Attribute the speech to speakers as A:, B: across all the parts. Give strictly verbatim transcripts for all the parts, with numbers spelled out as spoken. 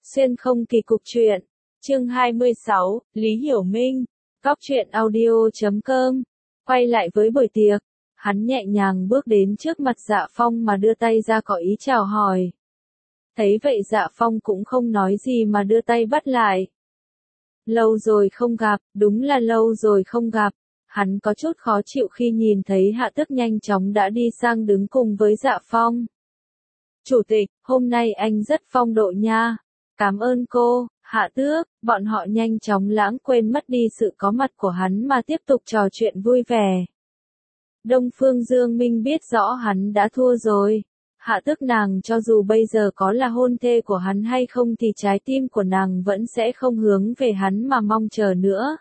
A: Xuyên không kỳ cục truyện. Chương hai mươi sáu, Lý Hiểu Minh. Góc truyện audio chấm com. Quay lại với buổi tiệc, hắn nhẹ nhàng bước đến trước mặt Dạ Phong mà đưa tay ra có ý chào hỏi. Thấy vậy Dạ Phong cũng không nói gì mà đưa tay bắt lại. Lâu rồi không gặp, đúng là lâu rồi không gặp. Hắn có chút khó chịu khi nhìn thấy Hạ Tước nhanh chóng đã đi sang đứng cùng với Dạ Phong. Chủ tịch, hôm nay anh rất phong độ nha. Cảm ơn cô, Hạ Tước. Bọn họ nhanh chóng lãng quên mất đi sự có mặt của hắn mà tiếp tục trò chuyện vui vẻ. Đông Phương Dương Minh biết rõ hắn đã thua rồi. Hạ Tước nàng cho dù bây giờ có là hôn thê của hắn hay không thì trái tim của nàng vẫn sẽ không hướng về hắn mà mong chờ nữa.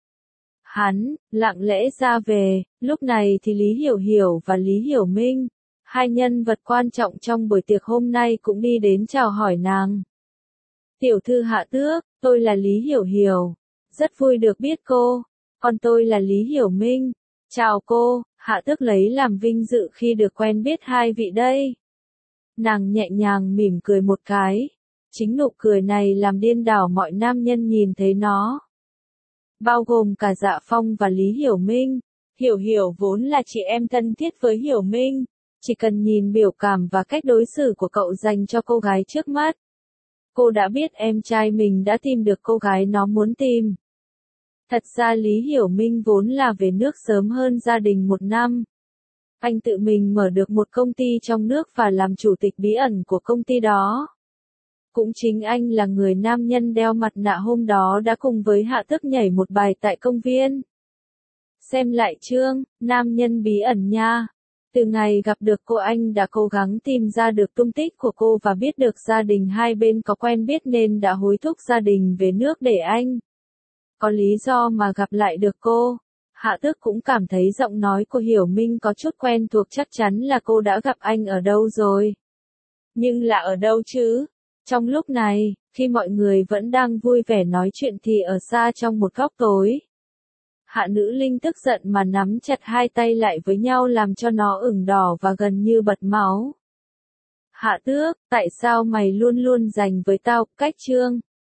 A: Hắn, lặng lẽ ra về, lúc này thì Lý Hiểu Hiểu và Lý Hiểu Minh, hai nhân vật quan trọng trong buổi tiệc hôm nay cũng đi đến chào hỏi nàng. Tiểu thư Hạ Tước, tôi là Lý Hiểu Hiểu. Rất vui được biết cô. Còn tôi là Lý Hiểu Minh. Chào cô, Hạ Tước lấy làm vinh dự khi được quen biết hai vị đây. Nàng nhẹ nhàng mỉm cười một cái. Chính nụ cười này làm điên đảo mọi nam nhân nhìn thấy nó. Bao gồm cả Dạ Phong và Lý Hiểu Minh. Hiểu Hiểu vốn là chị em thân thiết với Hiểu Minh. Chỉ cần nhìn biểu cảm và cách đối xử của cậu dành cho cô gái trước mắt. Cô đã biết em trai mình đã tìm được cô gái nó muốn tìm. Thật ra Lý Hiểu Minh vốn là về nước sớm hơn gia đình một năm. Anh tự mình mở được một công ty trong nước và làm chủ tịch bí ẩn của công ty đó. Cũng chính anh là người nam nhân đeo mặt nạ hôm đó đã cùng với Hạ Tước nhảy một bài tại công viên. Xem lại chương, nam nhân bí ẩn nha. Từ ngày gặp được cô anh đã cố gắng tìm ra được tung tích của cô và biết được gia đình hai bên có quen biết nên đã hối thúc gia đình về nước để anh có lý do mà gặp lại được cô. Hạ Tước cũng cảm thấy giọng nói của Hiểu Minh có chút quen thuộc, chắc chắn là cô đã gặp anh ở đâu rồi. Nhưng là ở đâu chứ? Trong lúc này, khi mọi người vẫn đang vui vẻ nói chuyện thì ở xa trong một góc tối. Hạ Nữ Linh tức giận mà nắm chặt hai tay lại với nhau làm cho nó ửng đỏ và gần như bật máu. Hạ Tước, tại sao mày luôn luôn giành với tao? Cách chương,